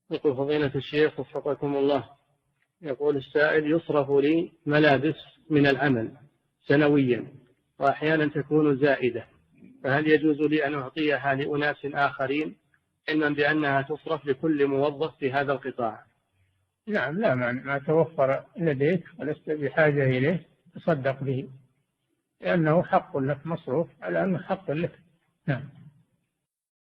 يقول فضيلة الشيخ وفقكم الله، يقول السائل: يصرف لي ملابس من العمل سنويا وأحيانا تكون زائدة، فهل يجوز لي أن أعطيها لأناس آخرين علما بأنها تصرف لكل موظف في هذا القطاع؟ نعم، لا مانع، ما توفر لديك ولست بحاجة إليه تصدق به، لأنه حق لك، مصروف على أنه حق لك. نعم.